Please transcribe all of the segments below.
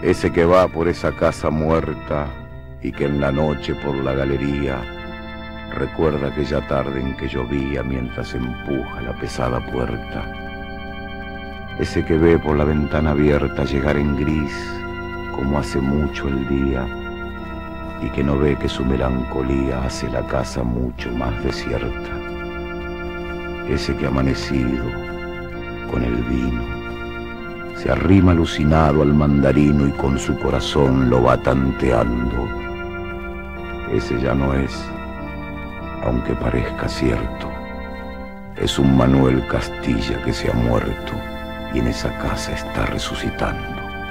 Ese que va por esa casa muerta y que en la noche por la galería recuerda aquella tarde en que llovía mientras empuja la pesada puerta. Ese que ve por la ventana abierta llegar en gris como hace mucho el día y que no ve que su melancolía hace la casa mucho más desierta. Ese que amanecido con el vino se arrima alucinado al mandarino y con su corazón lo va tanteando. Ese ya no es, aunque parezca cierto, es un Manuel Castilla que se ha muerto y en esa casa está resucitando.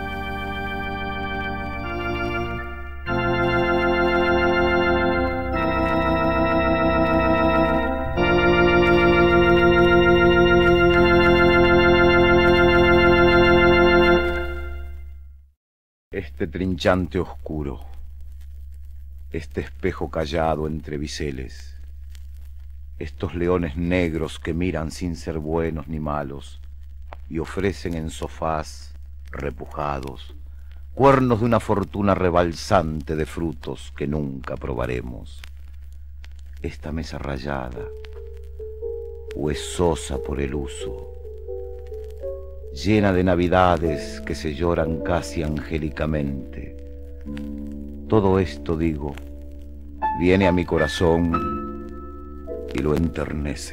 Este trinchante oscuro, este espejo callado entre biseles, estos leones negros que miran sin ser buenos ni malos y ofrecen en sofás repujados cuernos de una fortuna rebalsante de frutos que nunca probaremos. Esta mesa rayada, huesosa por el uso, llena de navidades que se lloran casi angélicamente. Todo esto, digo, viene a mi corazón y lo enternece.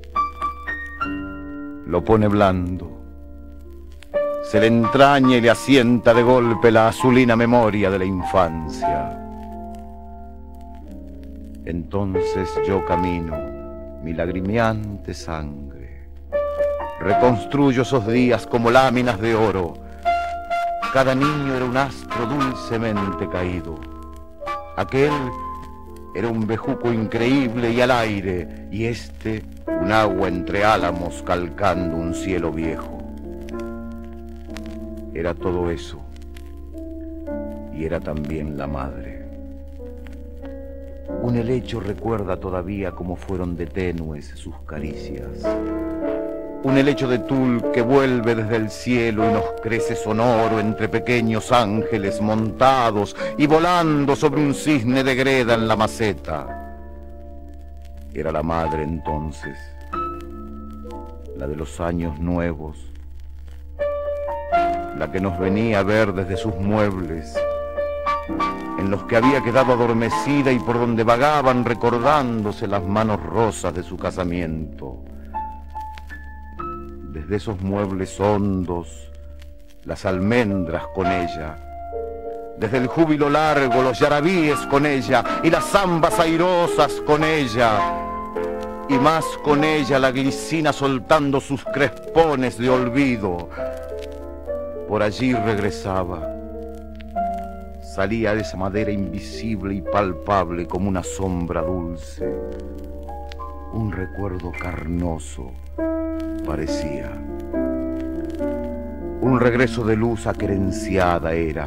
Lo pone blando, se le entraña y le asienta de golpe la azulina memoria de la infancia. Entonces yo camino mi lagrimeante sangre, reconstruyo esos días como láminas de oro. Cada niño era un astro dulcemente caído. Aquel era un bejuco increíble y al aire, y este un agua entre álamos calcando un cielo viejo. Era todo eso, y era también la madre. Un helecho recuerda todavía cómo fueron de tenues sus caricias. Un helecho de tul que vuelve desde el cielo y nos crece sonoro entre pequeños ángeles montados y volando sobre un cisne de greda en la maceta. Era la madre entonces, la de los años nuevos, la que nos venía a ver desde sus muebles, en los que había quedado adormecida y por donde vagaban recordándose las manos rosas de su casamiento. Desde esos muebles hondos, las almendras con ella, desde el júbilo largo, los yarabíes con ella, y las zambas airosas con ella, y más con ella la glicina soltando sus crespones de olvido. Por allí regresaba, salía de esa madera invisible y palpable como una sombra dulce, un recuerdo carnoso parecía. Un regreso de luz aquerenciada era.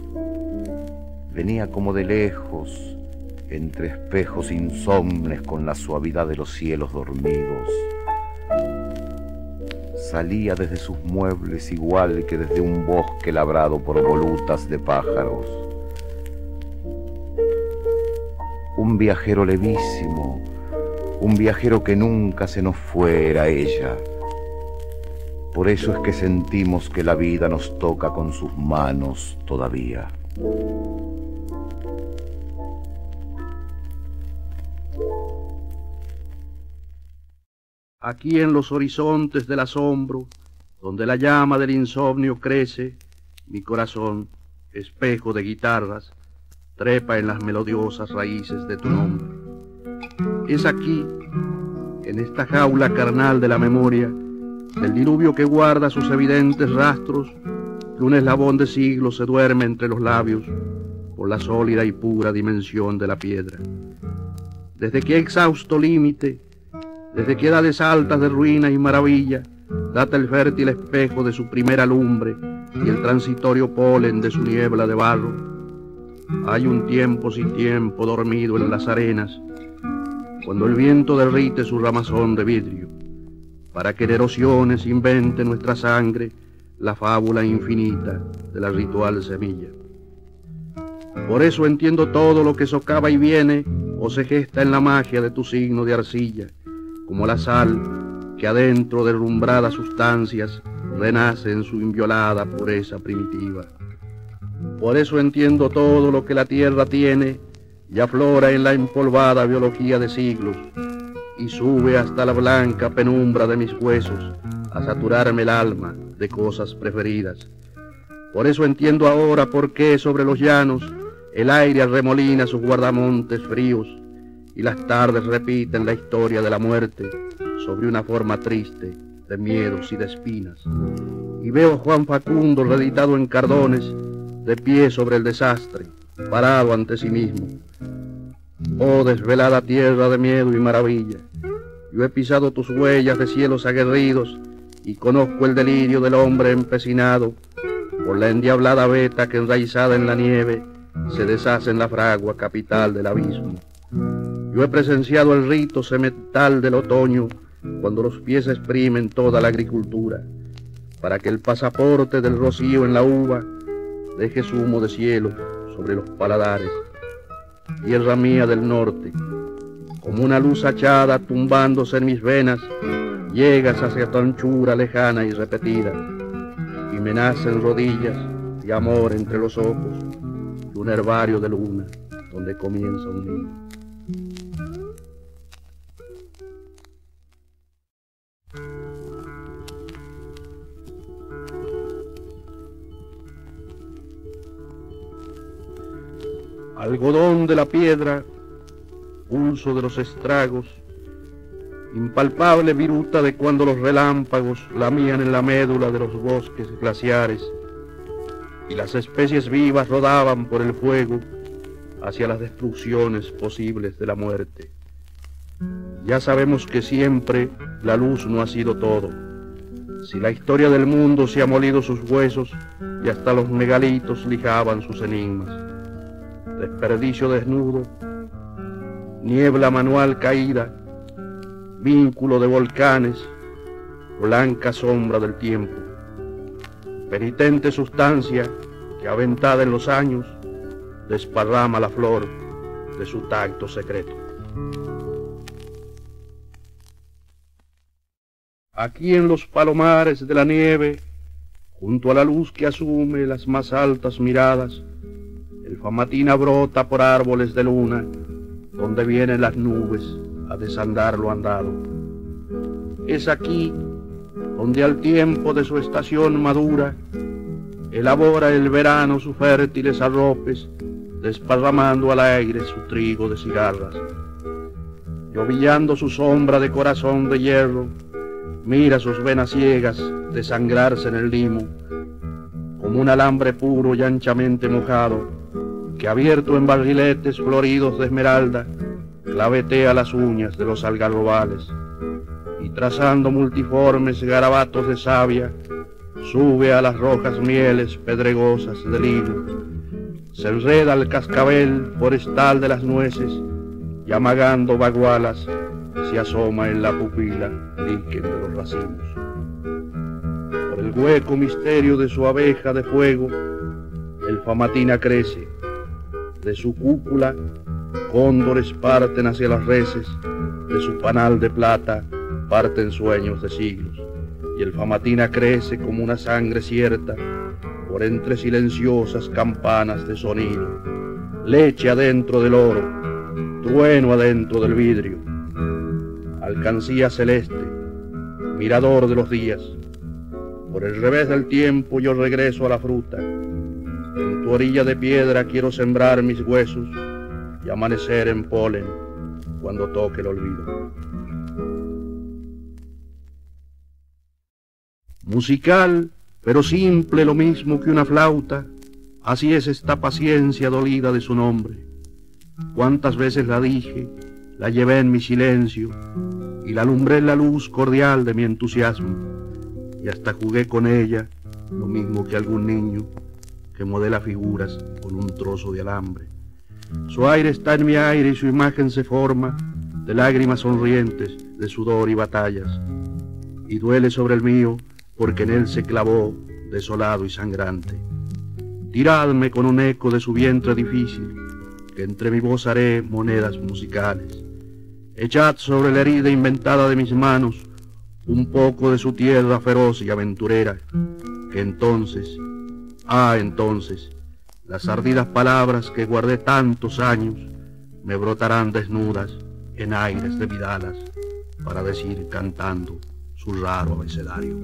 Venía como de lejos, entre espejos insomnes con la suavidad de los cielos dormidos. Salía desde sus muebles igual que desde un bosque labrado por volutas de pájaros. Un viajero levísimo, un viajero que nunca se nos fue, era ella. Por eso es que sentimos que la vida nos toca con sus manos todavía. Aquí en los horizontes del asombro, donde la llama del insomnio crece, mi corazón, espejo de guitarras, trepa en las melodiosas raíces de tu nombre. Es aquí, en esta jaula carnal de la memoria, del diluvio que guarda sus evidentes rastros, que un eslabón de siglos se duerme entre los labios por la sólida y pura dimensión de la piedra. Desde qué exhausto límite, desde qué edades altas de ruina y maravilla, data el fértil espejo de su primera lumbre y el transitorio polen de su niebla de barro. Hay un tiempo sin tiempo dormido en las arenas, cuando el viento derrite su ramazón de vidrio, para que en erosiones invente nuestra sangre la fábula infinita de la ritual semilla. Por eso entiendo todo lo que socava y viene o se gesta en la magia de tu signo de arcilla, como la sal que adentro de rumbradas sustancias renace en su inviolada pureza primitiva. Por eso entiendo todo lo que la tierra tiene y aflora en la empolvada biología de siglos, y sube hasta la blanca penumbra de mis huesos a saturarme el alma de cosas preferidas. Por eso entiendo ahora por qué sobre los llanos el aire arremolina sus guardamontes fríos y las tardes repiten la historia de la muerte sobre una forma triste de miedos y de espinas. Y veo a Juan Facundo reeditado en cardones, de pie sobre el desastre, parado ante sí mismo. Oh desvelada tierra de miedo y maravilla, yo he pisado tus huellas de cielos aguerridos y conozco el delirio del hombre empecinado por la endiablada veta que enraizada en la nieve se deshace en la fragua capital del abismo. Yo he presenciado el rito semental del otoño cuando los pies exprimen toda la agricultura para que el pasaporte del rocío en la uva deje su humo de cielo sobre los paladares. Tierra mía del norte, como una luz hachada tumbándose en mis venas, llegas hacia tu anchura lejana y repetida, y me nacen rodillas y amor entre los ojos, y un herbario de luna donde comienza un niño. Algodón de la piedra, pulso de los estragos, impalpable viruta de cuando los relámpagos lamían en la médula de los bosques glaciares y las especies vivas rodaban por el fuego hacia las destrucciones posibles de la muerte. Ya sabemos que siempre la luz no ha sido todo. Si la historia del mundo se ha molido sus huesos y hasta los megalitos lijaban sus enigmas. Desperdicio desnudo, niebla manual caída, vínculo de volcanes, blanca sombra del tiempo, penitente sustancia que aventada en los años desparrama la flor de su tacto secreto. Aquí en los palomares de la nieve, junto a la luz que asume las más altas miradas, el Famatina brota por árboles de luna, donde vienen las nubes a desandar lo andado. Es aquí donde al tiempo de su estación madura, elabora el verano sus fértiles arropes, desparramando al aire su trigo de cigarras. Llovillando su sombra de corazón de hierro, mira sus venas ciegas desangrarse en el limo, como un alambre puro y anchamente mojado, que abierto en barriletes floridos de esmeralda, clavetea las uñas de los algarrobales, y trazando multiformes garabatos de savia, sube a las rojas mieles pedregosas del higo, se enreda el cascabel forestal de las nueces, y amagando bagualas, se asoma en la pupila líquen de los racimos. Por el hueco misterio de su abeja de fuego, el Famatina crece. De su cúpula, cóndores parten hacia las reses, de su panal de plata parten sueños de siglos, y el Famatina crece como una sangre cierta, por entre silenciosas campanas de sonido, leche adentro del oro, trueno adentro del vidrio, alcancía celeste, mirador de los días. Por el revés del tiempo yo regreso a la fruta. En tu orilla de piedra quiero sembrar mis huesos y amanecer en polen cuando toque el olvido. Musical, pero simple lo mismo que una flauta, así es esta paciencia dolida de su nombre. Cuántas veces la dije, la llevé en mi silencio y la alumbré en la luz cordial de mi entusiasmo, y hasta jugué con ella, lo mismo que algún niño que modela figuras con un trozo de alambre. Su aire está en mi aire y su imagen se forma de lágrimas sonrientes, de sudor y batallas, y duele sobre el mío porque en él se clavó desolado y sangrante. Tiradme con un eco de su vientre difícil, que entre mi voz haré monedas musicales. Echad sobre la herida inventada de mis manos un poco de su tierra feroz y aventurera, que entonces, entonces, las ardidas palabras que guardé tantos años me brotarán desnudas en aires de vidalas para decir cantando su raro abecedario.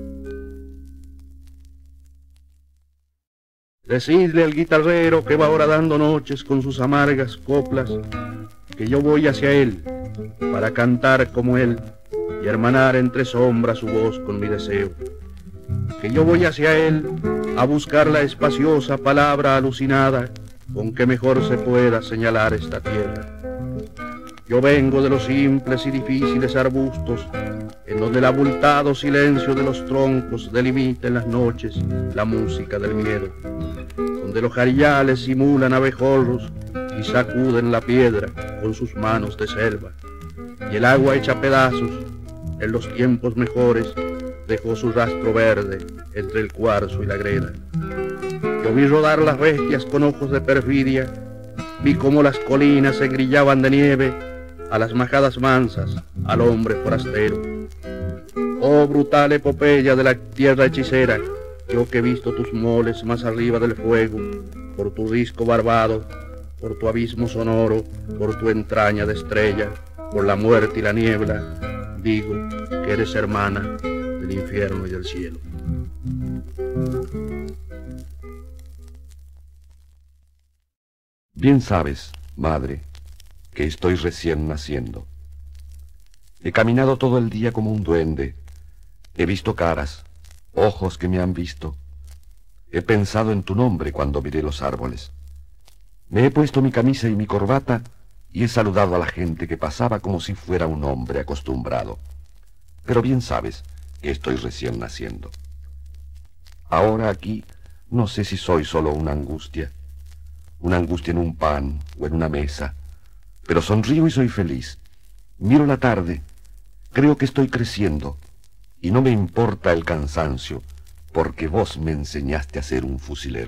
Decidle al guitarrero que va ahora dando noches con sus amargas coplas que yo voy hacia él para cantar como él y hermanar entre sombras su voz con mi deseo. Que yo voy hacia él a buscar la espaciosa palabra alucinada con que mejor se pueda señalar esta tierra. Yo vengo de los simples y difíciles arbustos, en donde el abultado silencio de los troncos delimita en las noches la música del miedo, donde los jarillales simulan abejorros y sacuden la piedra con sus manos de selva, y el agua hecha pedazos, en los tiempos mejores, dejó su rastro verde entre el cuarzo y la greda. Yo vi rodar las bestias con ojos de perfidia, vi cómo las colinas se grillaban de nieve a las majadas mansas, al hombre forastero. Oh brutal epopeya de la tierra hechicera, yo que he visto tus moles más arriba del fuego, por tu risco barbado, por tu abismo sonoro, por tu entraña de estrella, por la muerte y la niebla, digo que eres hermana del infierno y del cielo. Bien sabes, madre, que estoy recién naciendo. He caminado todo el día como un duende. He visto caras, ojos que me han visto. He pensado en tu nombre cuando miré los árboles. Me he puesto mi camisa y mi corbata y he saludado a la gente que pasaba como si fuera un hombre acostumbrado. Pero bien sabes que estoy recién naciendo. Ahora aquí no sé si soy solo una angustia en un pan o en una mesa, pero sonrío y soy feliz. Miro la tarde, creo que estoy creciendo y no me importa el cansancio, porque vos me enseñaste a ser un fusilero.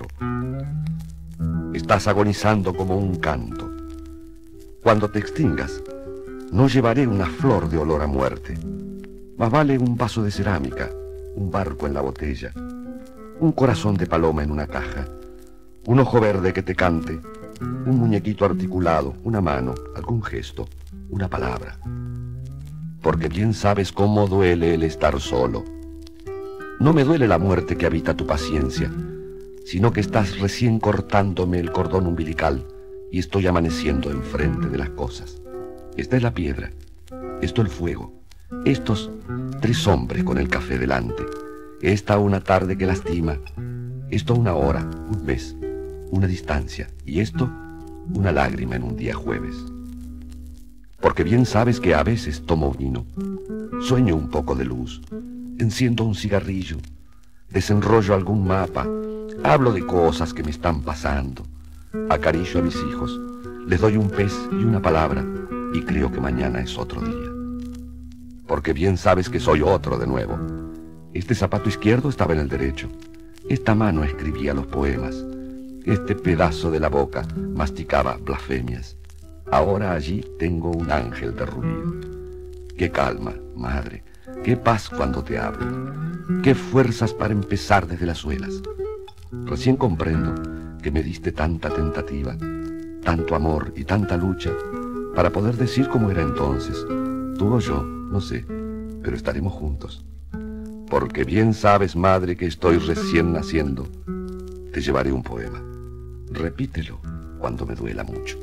Estás agonizando como un canto. Cuando te extingas, no llevaré una flor de olor a muerte. Más vale un vaso de cerámica, un barco en la botella, un corazón de paloma en una caja, un ojo verde que te cante, un muñequito articulado, una mano, algún gesto, una palabra. Porque bien sabes cómo duele el estar solo. No me duele la muerte que habita tu paciencia, sino que estás recién cortándome el cordón umbilical y estoy amaneciendo enfrente de las cosas. Esta es la piedra, esto el fuego, estos 3 hombres con el café delante, esta una tarde que lastima, esto una hora, un mes, una distancia, y esto una lágrima en un día jueves. Porque bien sabes que a veces tomo vino, sueño un poco de luz, enciendo un cigarrillo, desenrollo algún mapa, hablo de cosas que me están pasando, acaricio a mis hijos, les doy un pez y una palabra, y creo que mañana es otro día. Porque bien sabes que soy otro de nuevo. Este zapato izquierdo estaba en el derecho, esta mano escribía los poemas, este pedazo de la boca masticaba blasfemias. Ahora allí tengo un ángel de ruido. Qué calma, madre, qué paz cuando te hablo, qué fuerzas para empezar desde las suelas. Recién comprendo que me diste tanta tentativa, tanto amor y tanta lucha para poder decir como era entonces. Tú o yo, no sé, pero estaremos juntos. Porque bien sabes, madre, que estoy recién naciendo. Te llevaré un poema. Repítelo cuando me duela mucho.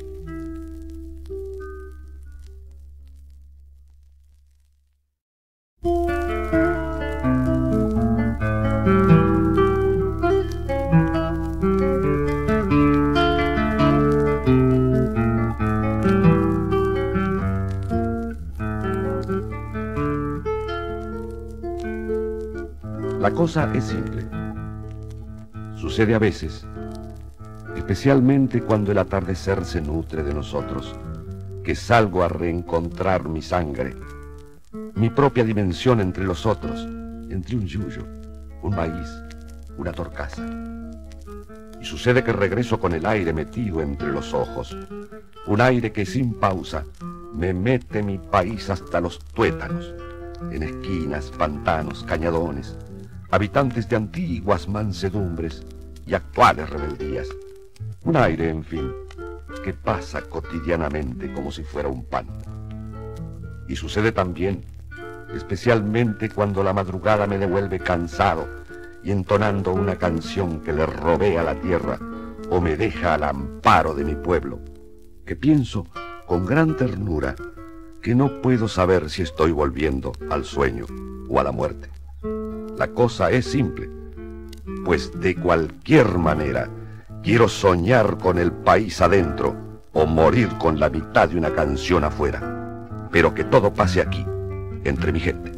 La cosa es simple. Sucede a veces, especialmente cuando el atardecer se nutre de nosotros, que salgo a reencontrar mi sangre, mi propia dimensión entre los otros, entre un yuyo, un maíz, una torcaza. Y sucede que regreso con el aire metido entre los ojos, un aire que sin pausa me mete mi país hasta los tuétanos, en esquinas, pantanos, cañadones, habitantes de antiguas mansedumbres y actuales rebeldías. Un aire, en fin, que pasa cotidianamente como si fuera un pan. Y sucede también, especialmente cuando la madrugada me devuelve cansado y entonando una canción que le robé a la tierra o me deja al amparo de mi pueblo, que pienso con gran ternura que no puedo saber si estoy volviendo al sueño o a la muerte. La cosa es simple, pues de cualquier manera quiero soñar con el país adentro o morir con la mitad de una canción afuera, pero que todo pase aquí, entre mi gente.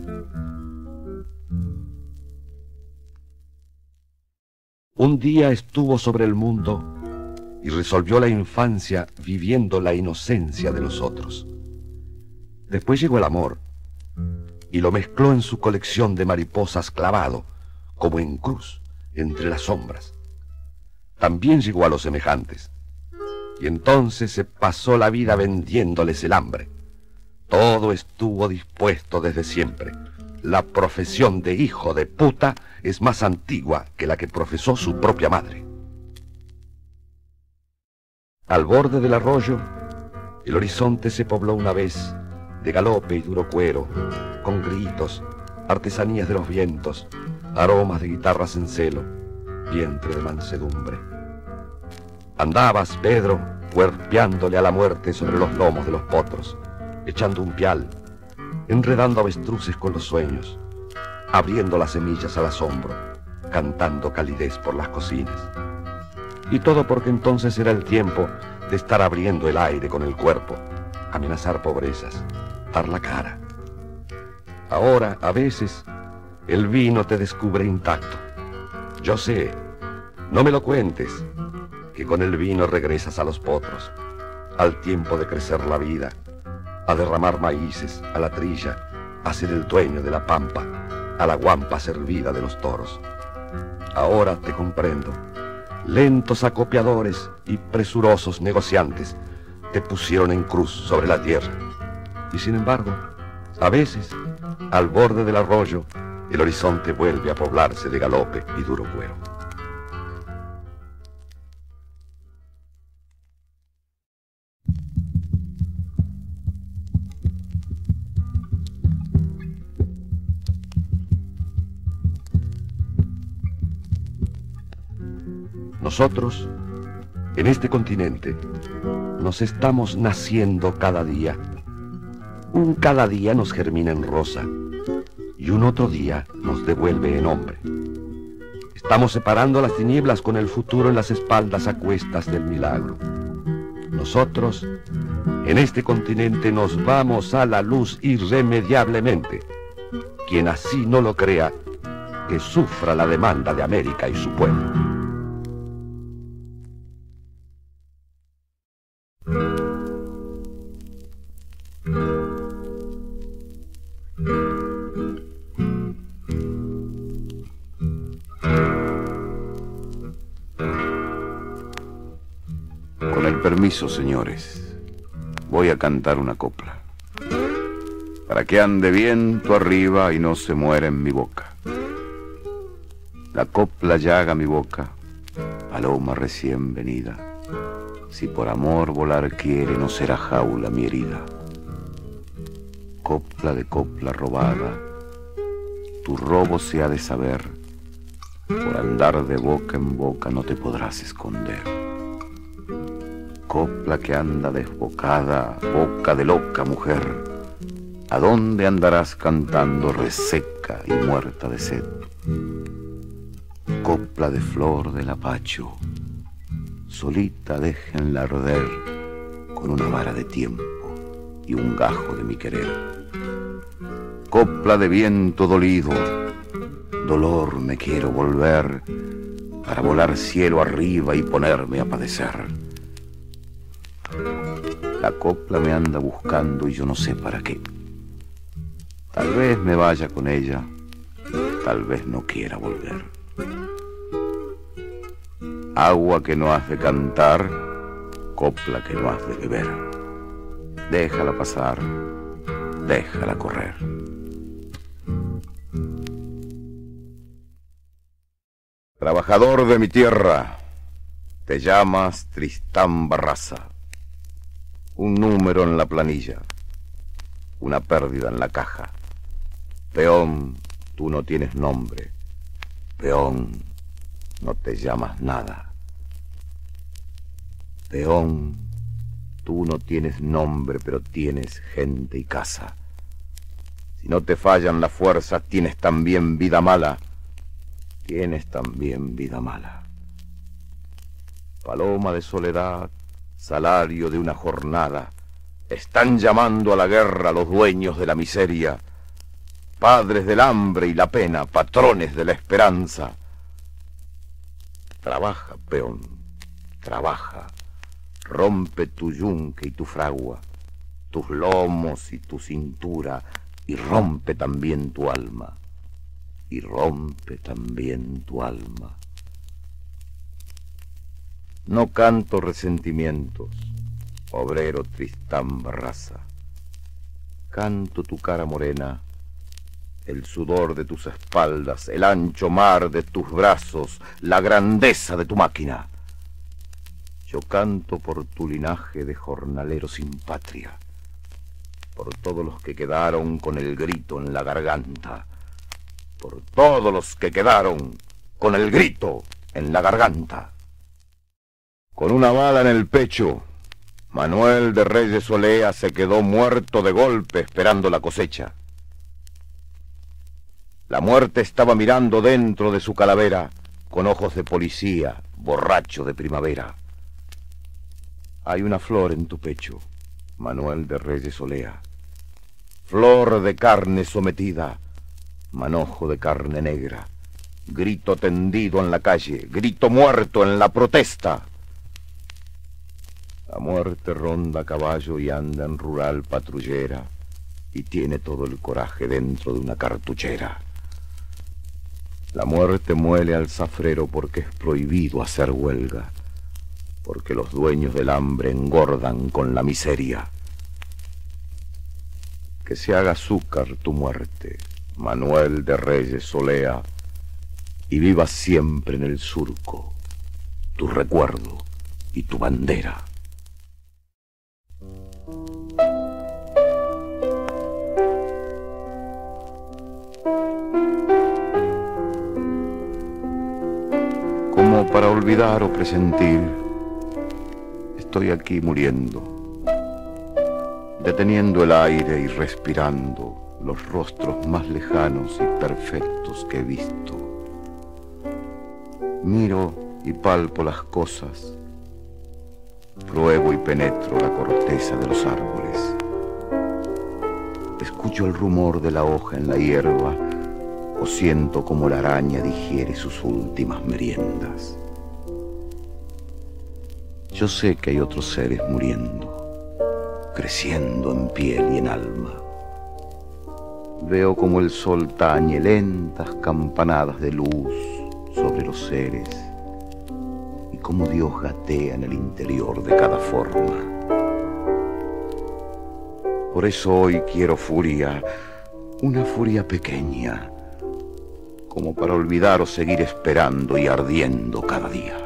Un día estuvo sobre el mundo y resolvió la infancia viviendo la inocencia de los otros. Después llegó el amor y lo mezcló en su colección de mariposas clavado, como en cruz, entre las sombras. También llegó a los semejantes, y entonces se pasó la vida vendiéndoles el hambre. Todo estuvo dispuesto desde siempre. La profesión de hijo de puta es más antigua que la que profesó su propia madre. Al borde del arroyo, el horizonte se pobló una vez de galope y duro cuero, con gritos, artesanías de los vientos, aromas de guitarras en celo, vientre de mansedumbre. Andabas, Pedro, cuerpeándole a la muerte sobre los lomos de los potros, echando un pial, enredando avestruces con los sueños, abriendo las semillas al asombro, cantando calidez por las cocinas. Y todo porque entonces era el tiempo de estar abriendo el aire con el cuerpo, amenazar pobrezas, dar la cara. Ahora, a veces, el vino te descubre intacto. Yo sé, no me lo cuentes, que con el vino regresas a los potros, al tiempo de crecer la vida, a derramar maíces, a la trilla, a ser el dueño de la pampa, a la guampa servida de los toros. Ahora te comprendo. Lentos acopiadores y presurosos negociantes te pusieron en cruz sobre la tierra. Y sin embargo, a veces, al borde del arroyo, el horizonte vuelve a poblarse de galope y duro cuero. Nosotros, en este continente, nos estamos naciendo cada día. Un cada día nos germina en rosa y un otro día nos devuelve en hombre. Estamos separando las tinieblas con el futuro en las espaldas a cuestas del milagro. Nosotros, en este continente, nos vamos a la luz irremediablemente. Quien así no lo crea, que sufra la demanda de América y su pueblo. Con el permiso, señores, voy a cantar una copla, para que ande viento arriba y no se muera en mi boca. La copla llaga mi boca, paloma recién venida. Si por amor volar quiere, no será jaula mi herida. Copla de copla robada, tu robo se ha de saber. Por andar de boca en boca no te podrás esconder. Copla que anda desbocada, boca de loca mujer, ¿a dónde andarás cantando reseca y muerta de sed? Copla de flor del apacho, solita déjenla arder con una vara de tiempo y un gajo de mi querer. Copla de viento dolido, dolor me quiero volver, para volar cielo arriba y ponerme a padecer. La copla me anda buscando y yo no sé para qué. Tal vez me vaya con ella, tal vez no quiera volver. Agua que no has de cantar, copla que no has de beber. Déjala pasar, déjala correr. Trabajador de mi tierra, te llamas Tristán Barraza. Un número en la planilla, una pérdida en la caja. Peón, tú no tienes nombre. Peón, no te llamas nada. Peón, tú no tienes nombre, pero tienes gente y casa. Si no te fallan las fuerzas, tienes también vida mala. Tienes también vida mala. Paloma de soledad, salario de una jornada. Están llamando a la guerra los dueños de la miseria, padres del hambre y la pena, patrones de la esperanza. Trabaja, peón, trabaja. Rompe tu yunque y tu fragua, tus lomos y tu cintura, y rompe también tu alma. Y rompe también tu alma. No canto resentimientos, obrero Tristán Barraza. Canto tu cara morena, el sudor de tus espaldas, el ancho mar de tus brazos, la grandeza de tu máquina. Yo canto por tu linaje de jornalero sin patria, por todos los que quedaron con el grito en la garganta, por todos los que quedaron con el grito en la garganta. Con una bala en el pecho, Manuel de Reyes Olea se quedó muerto de golpe esperando la cosecha. La muerte estaba mirando dentro de su calavera con ojos de policía, borracho de primavera. Hay una flor en tu pecho, Manuel de Reyes Olea. Flor de carne sometida, manojo de carne negra, grito tendido en la calle, grito muerto en la protesta. La muerte ronda a caballo y anda en rural patrullera y tiene todo el coraje dentro de una cartuchera. La muerte muele al zafrero porque es prohibido hacer huelga, porque los dueños del hambre engordan con la miseria. Que se haga azúcar tu muerte, Manuel de Reyes Olea, y viva siempre en el surco tu recuerdo y tu bandera. Como para olvidar o presentir, estoy aquí muriendo, deteniendo el aire y respirando los rostros más lejanos y perfectos que he visto. Miro y palpo las cosas, pruebo y penetro la corteza de los árboles. Escucho el rumor de la hoja en la hierba o siento como la araña digiere sus últimas meriendas. Yo sé que hay otros seres muriendo, creciendo en piel y en alma. Veo como el sol tañe lentas campanadas de luz sobre los seres y como Dios gatea en el interior de cada forma. Por eso hoy quiero furia, una furia pequeña, como para olvidar o seguir esperando y ardiendo cada día.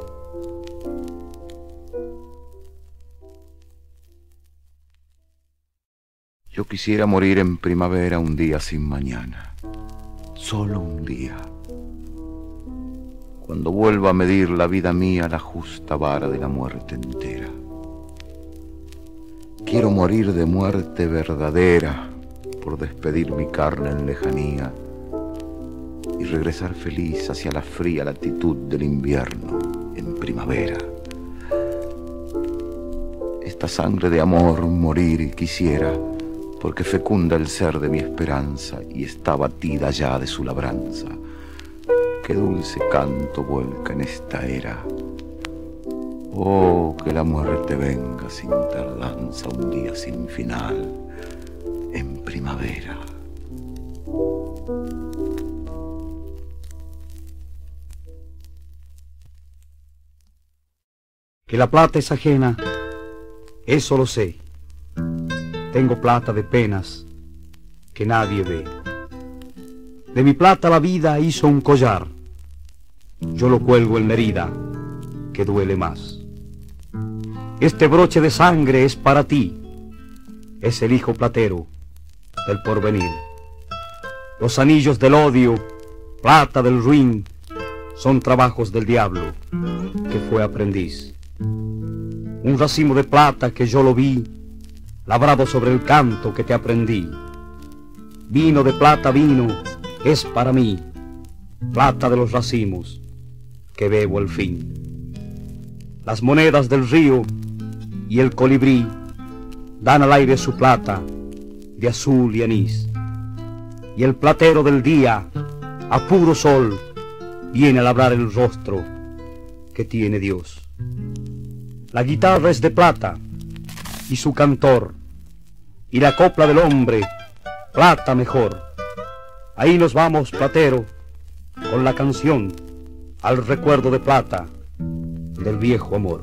Yo quisiera morir en primavera un día sin mañana, solo un día. Cuando vuelva a medir la vida mía la justa vara de la muerte entera. Quiero morir de muerte verdadera por despedir mi carne en lejanía y regresar feliz hacia la fría latitud del invierno en primavera. Esta sangre de amor morir quisiera, porque fecunda el ser de mi esperanza y está batida ya de su labranza. Qué dulce canto vuelca en esta era. Oh, que la muerte venga sin tardanza un día sin final, en primavera. Que la plata es ajena, eso lo sé. Tengo plata de penas que nadie ve. De mi plata la vida hizo un collar. Yo lo cuelgo en la herida que duele más. Este broche de sangre es para ti. Es el hijo platero del porvenir. Los anillos del odio, plata del ruin, son trabajos del diablo que fue aprendiz. Un racimo de plata que yo lo vi, labrado sobre el canto que te aprendí. Vino de plata vino es para mí, plata de los racimos que bebo al fin. Las monedas del río y el colibrí dan al aire su plata de azul y anís. Y el platero del día, a puro sol, viene a labrar el rostro que tiene Dios. La guitarra es de plata y su cantor, y la copla del hombre, plata mejor. Ahí nos vamos, platero, con la canción al recuerdo de plata del viejo amor.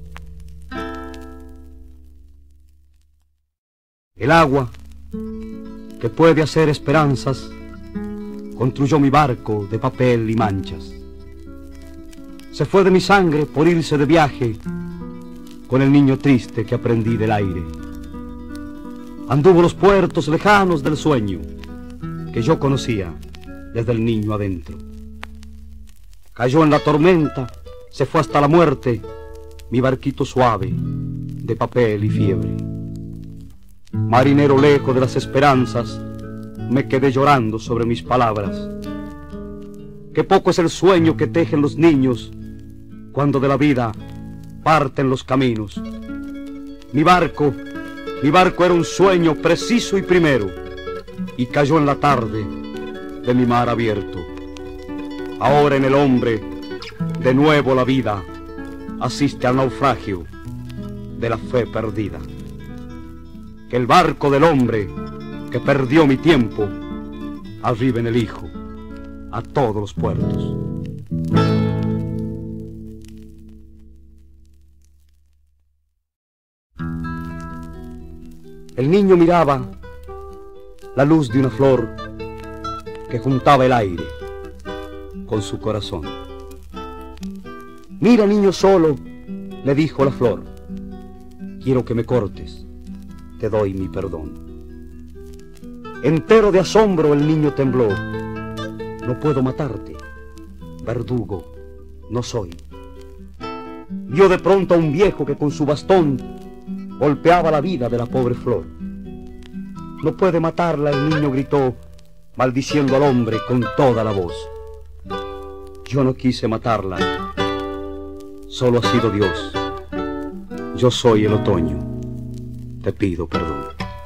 El agua que puede hacer esperanzas construyó mi barco de papel y manchas. Se fue de mi sangre por irse de viaje con el niño triste que aprendí del aire. Anduvo los puertos lejanos del sueño que yo conocía desde el niño adentro. Cayó en la tormenta, se fue hasta la muerte, mi barquito suave de papel y fiebre. Marinero lejos de las esperanzas, me quedé llorando sobre mis palabras. Qué poco es el sueño que tejen los niños cuando de la vida parten los caminos. Mi barco era un sueño preciso y primero, y cayó en la tarde de mi mar abierto. Ahora en el hombre, de nuevo la vida asiste al naufragio de la fe perdida. Que el barco del hombre que perdió mi tiempo arriba en el hijo a todos los puertos. El niño miraba la luz de una flor que juntaba el aire con su corazón. Mira, niño solo, le dijo la flor, quiero que me cortes, te doy mi perdón. Entero de asombro el niño tembló, no puedo matarte, verdugo no soy. Vio de pronto a un viejo que con su bastón golpeaba la vida de la pobre flor. No puede matarla, el niño gritó, maldiciendo al hombre con toda la voz. Yo no quise matarla, solo ha sido Dios. Yo soy el otoño, te pido perdón.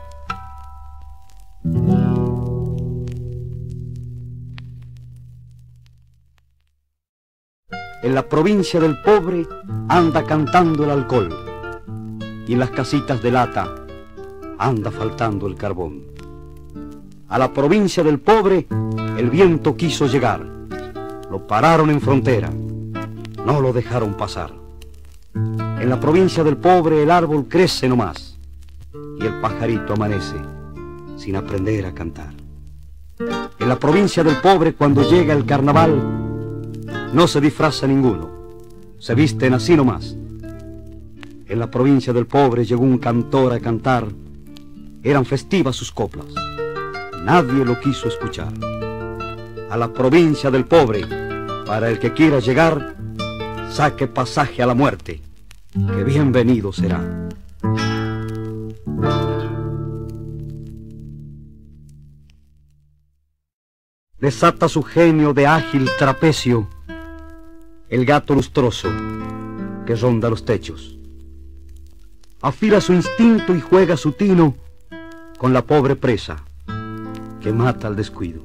En la provincia del pobre anda cantando el alcohol, y en las casitas de lata anda faltando el carbón. A la provincia del pobre el viento quiso llegar, lo pararon en frontera, no lo dejaron pasar. En la provincia del pobre el árbol crece nomás, y el pajarito amanece sin aprender a cantar. En la provincia del pobre cuando llega el carnaval, no se disfraza ninguno, se visten así nomás. En la provincia del pobre llegó un cantor a cantar, eran festivas sus coplas, nadie lo quiso escuchar. A la provincia del pobre, para el que quiera llegar, saque pasaje a la muerte, que bienvenido será. Desata su genio de ágil trapecio el gato lustroso que ronda los techos. Afila su instinto y juega su tino con la pobre presa que mata al descuido.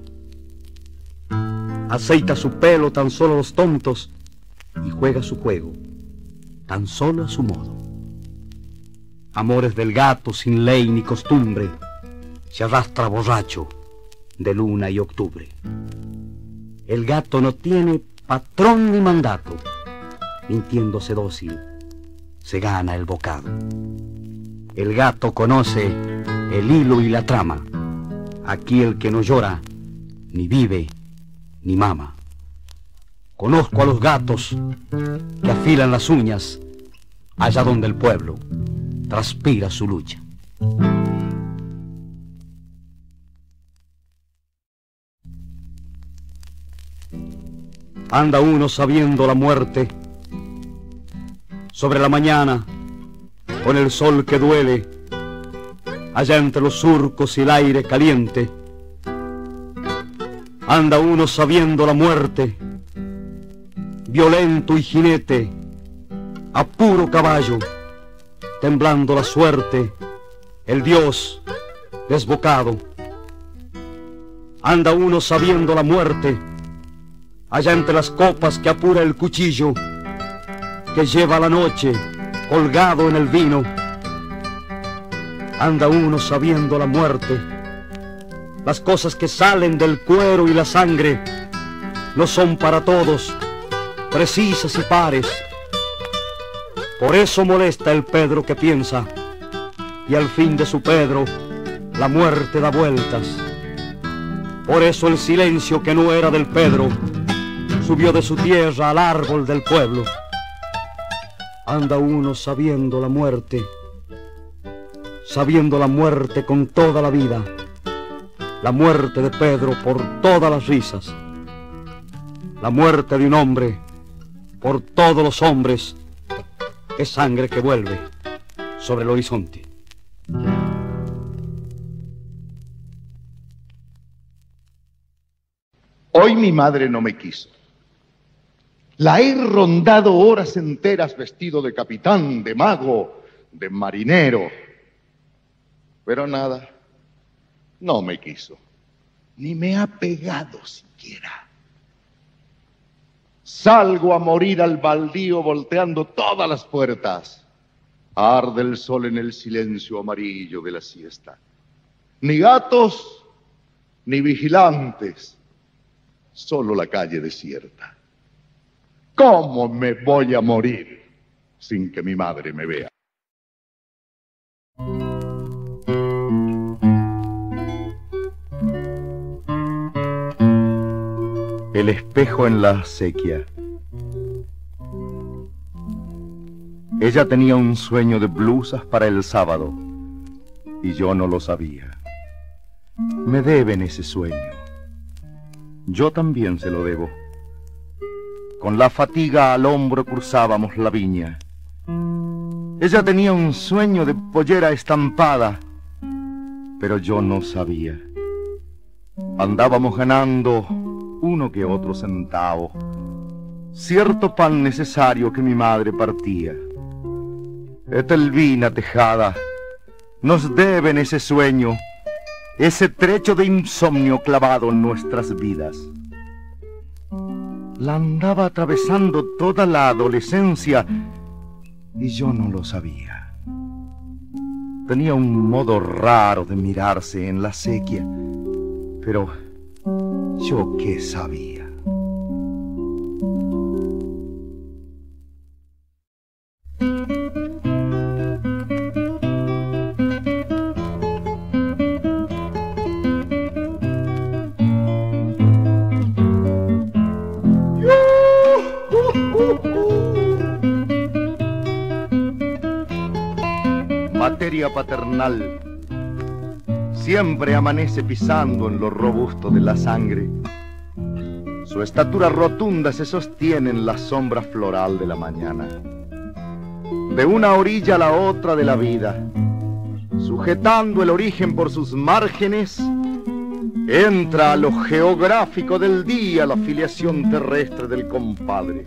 Aceita su pelo tan solo los tontos y juega su juego tan solo a su modo. Amores del gato sin ley ni costumbre, se arrastra borracho de luna y octubre. El gato no tiene patrón ni mandato, mintiéndose dócil, se gana el bocado. El gato conoce el hilo y la trama. Aquí el que no llora, ni vive, ni mama. Conozco a los gatos que afilan las uñas allá donde el pueblo transpira su lucha. Anda uno sabiendo la muerte sobre la mañana con el sol que duele allá entre los surcos y el aire caliente. Anda uno sabiendo la muerte, violento y jinete, a puro caballo, temblando la suerte, el Dios desbocado. Anda uno sabiendo la muerte, allá entre las copas que apura el cuchillo, que lleva la noche colgado en el vino. Anda uno sabiendo la muerte, las cosas que salen del cuero y la sangre no son para todos precisas y pares. Por eso molesta el Pedro que piensa, y al fin de su Pedro la muerte da vueltas. Por eso el silencio que no era del Pedro subió de su tierra al árbol del pueblo. Anda uno sabiendo la muerte con toda la vida, la muerte de Pedro por todas las risas, la muerte de un hombre por todos los hombres, es sangre que vuelve sobre el horizonte. Hoy mi madre no me quiso. La he rondado horas enteras vestido de capitán, de mago, de marinero. Pero nada, no me quiso, ni me ha pegado siquiera. Salgo a morir al baldío volteando todas las puertas. Arde el sol en el silencio amarillo de la siesta. Ni gatos, ni vigilantes, solo la calle desierta. ¿Cómo me voy a morir sin que mi madre me vea? El espejo en la acequia. Ella tenía un sueño de blusas para el sábado y yo no lo sabía. Me deben ese sueño. Yo también se lo debo. Con la fatiga al hombro cruzábamos la viña. Ella tenía un sueño de pollera estampada, pero yo no sabía. Andábamos ganando uno que otro centavo, cierto pan necesario que mi madre partía. Etelvina Tejada, nos deben ese sueño, ese trecho de insomnio clavado en nuestras vidas. La andaba atravesando toda la adolescencia y yo no lo sabía. Tenía un modo raro de mirarse en la acequia, pero ¿yo qué sabía? Materia paternal siempre amanece pisando en lo robusto de la sangre. Su estatura rotunda se sostiene en la sombra floral de la mañana. De una orilla a la otra de la vida, sujetando el origen por sus márgenes, entra a lo geográfico del día la filiación terrestre del compadre.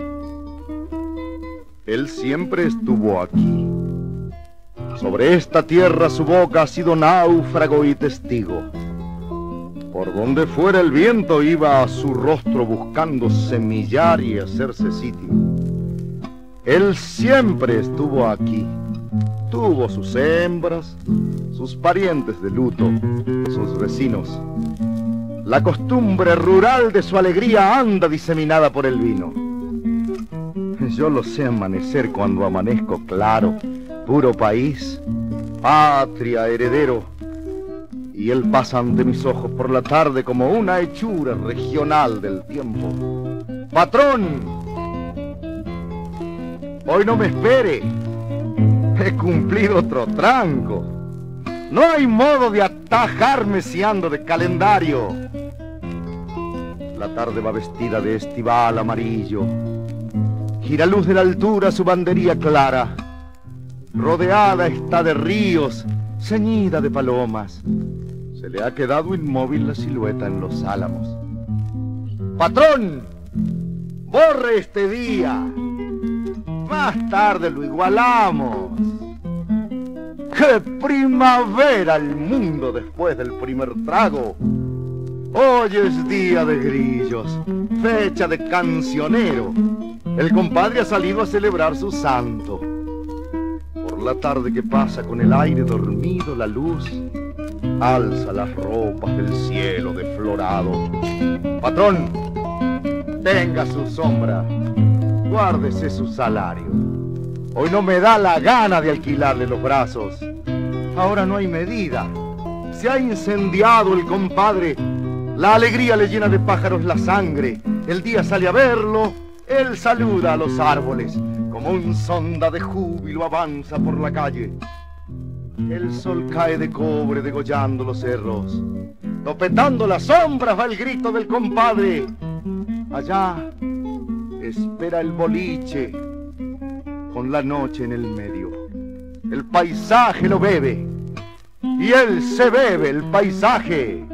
Él siempre estuvo aquí. Sobre esta tierra su boca ha sido náufrago y testigo. Por donde fuera el viento iba a su rostro buscando semillar y hacerse sitio. Él siempre estuvo aquí. Tuvo sus hembras, sus parientes de luto, sus vecinos. La costumbre rural de su alegría anda diseminada por el vino. Yo lo sé amanecer cuando amanezco claro, puro país, patria, heredero. Y él pasa ante mis ojos por la tarde como una hechura regional del tiempo. ¡Patrón! Hoy no me espere. He cumplido otro tranco. No hay modo de atajarme si ando de calendario. La tarde va vestida de estival amarillo. Gira luz de la altura su bandería clara. Rodeada está de ríos, ceñida de palomas. Se le ha quedado inmóvil la silueta en los álamos. ¡Patrón! ¡Borre este día! Más tarde lo igualamos. ¡Qué primavera el mundo después del primer trago! Hoy es día de grillos, fecha de cancionero. El compadre ha salido a celebrar su santo. Por la tarde que pasa con el aire dormido, la luz alza las ropas del cielo deflorado. Patrón, tenga su sombra, guárdese su salario. Hoy no me da la gana de alquilarle los brazos. Ahora no hay medida. Se ha incendiado el compadre. La alegría le llena de pájaros la sangre. El día sale a verlo. Él saluda a los árboles. Como un sonda de júbilo avanza por la calle. El sol cae de cobre degollando los cerros. Topetando las sombras va el grito del compadre. Allá espera el boliche con la noche en el medio. El paisaje lo bebe y él se bebe el paisaje.